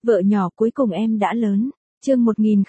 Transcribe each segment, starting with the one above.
Vợ nhỏ cuối cùng em đã lớn. Chương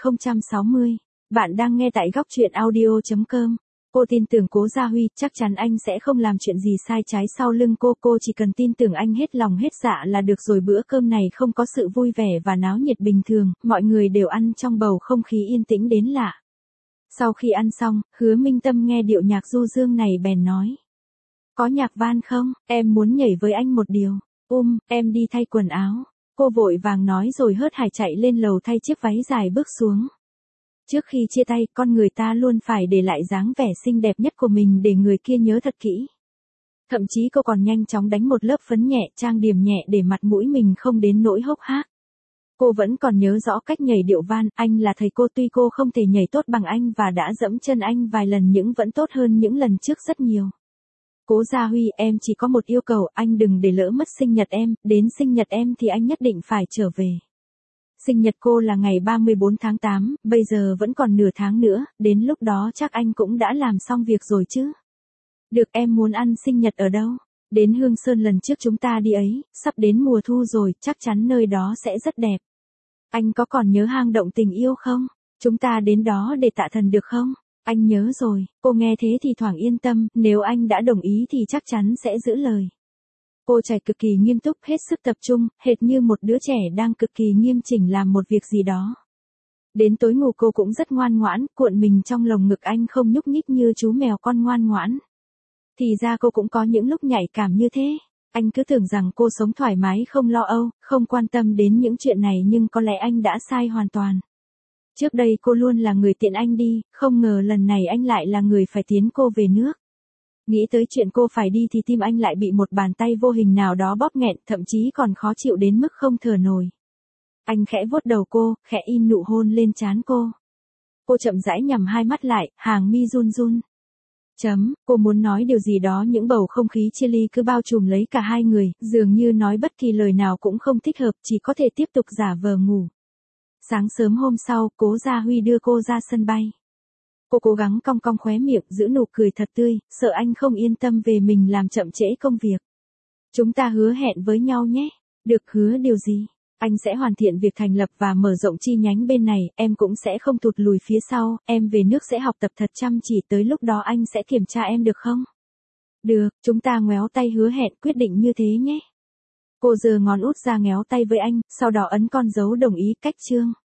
1060. Bạn đang nghe tại góc truyện audio.com. Cô tin tưởng Cố Gia Huy, chắc chắn anh sẽ không làm chuyện gì sai trái sau lưng cô chỉ cần tin tưởng anh hết lòng hết dạ là được rồi. Bữa cơm này không có sự vui vẻ và náo nhiệt bình thường, mọi người đều ăn trong bầu không khí yên tĩnh đến lạ. Sau khi ăn xong, Hứa Minh Tâm nghe điệu nhạc du dương này bèn nói. Có nhạc van không, em muốn nhảy với anh một điều. Em đi thay quần áo. Cô vội vàng nói rồi hớt hải chạy lên lầu thay chiếc váy dài bước xuống. Trước khi chia tay, con người ta luôn phải để lại dáng vẻ xinh đẹp nhất của mình để người kia nhớ thật kỹ. Thậm chí cô còn nhanh chóng đánh một lớp phấn nhẹ, trang điểm nhẹ để mặt mũi mình không đến nỗi hốc hác. Cô vẫn còn nhớ rõ cách nhảy điệu van, anh là thầy cô, tuy cô không thể nhảy tốt bằng anh và đã dẫm chân anh vài lần nhưng vẫn tốt hơn những lần trước rất nhiều. Cố Gia Huy, em chỉ có một yêu cầu, anh đừng để lỡ mất sinh nhật em, đến sinh nhật em thì anh nhất định phải trở về. Sinh nhật cô là ngày 34 tháng 8, bây giờ vẫn còn nửa tháng nữa, đến lúc đó chắc anh cũng đã làm xong việc rồi chứ. Được, em muốn ăn sinh nhật ở đâu? Đến Hương Sơn lần trước chúng ta đi ấy, sắp đến mùa thu rồi, chắc chắn nơi đó sẽ rất đẹp. Anh có còn nhớ hang động tình yêu không? Chúng ta đến đó để tạ thần được không? Anh nhớ rồi, cô nghe thế thì thoảng yên tâm, nếu anh đã đồng ý thì chắc chắn sẽ giữ lời. Cô trai cực kỳ nghiêm túc, hết sức tập trung, hệt như một đứa trẻ đang cực kỳ nghiêm chỉnh làm một việc gì đó. Đến tối ngủ cô cũng rất ngoan ngoãn, cuộn mình trong lồng ngực anh không nhúc nhích như chú mèo con ngoan ngoãn. Thì ra cô cũng có những lúc nhạy cảm như thế. Anh cứ tưởng rằng cô sống thoải mái không lo âu, không quan tâm đến những chuyện này nhưng có lẽ anh đã sai hoàn toàn. Trước đây cô luôn là người tiện anh đi, không ngờ lần này anh lại là người phải tiến cô về nước. Nghĩ tới chuyện cô phải đi thì tim anh lại bị một bàn tay vô hình nào đó bóp nghẹn, thậm chí còn khó chịu đến mức không thở nổi. Anh khẽ vuốt đầu cô, khẽ in nụ hôn lên trán cô. Cô chậm rãi nhắm hai mắt lại, hàng mi run run. Cô muốn nói điều gì đó, những bầu không khí chia ly cứ bao trùm lấy cả hai người, dường như nói bất kỳ lời nào cũng không thích hợp, chỉ có thể tiếp tục giả vờ ngủ. Sáng sớm hôm sau, Cố Gia Huy đưa cô ra sân bay. Cô cố gắng cong cong khóe miệng, giữ nụ cười thật tươi, sợ anh không yên tâm về mình làm chậm trễ công việc. Chúng ta hứa hẹn với nhau nhé. Được, hứa điều gì? Anh sẽ hoàn thiện việc thành lập và mở rộng chi nhánh bên này, em cũng sẽ không tụt lùi phía sau, em về nước sẽ học tập thật chăm chỉ, tới lúc đó anh sẽ kiểm tra em được không? Được, chúng ta ngoéo tay hứa hẹn quyết định như thế nhé. Cô giơ ngón út ra ngéo tay với anh, sau đó ấn con dấu đồng ý, cách chương.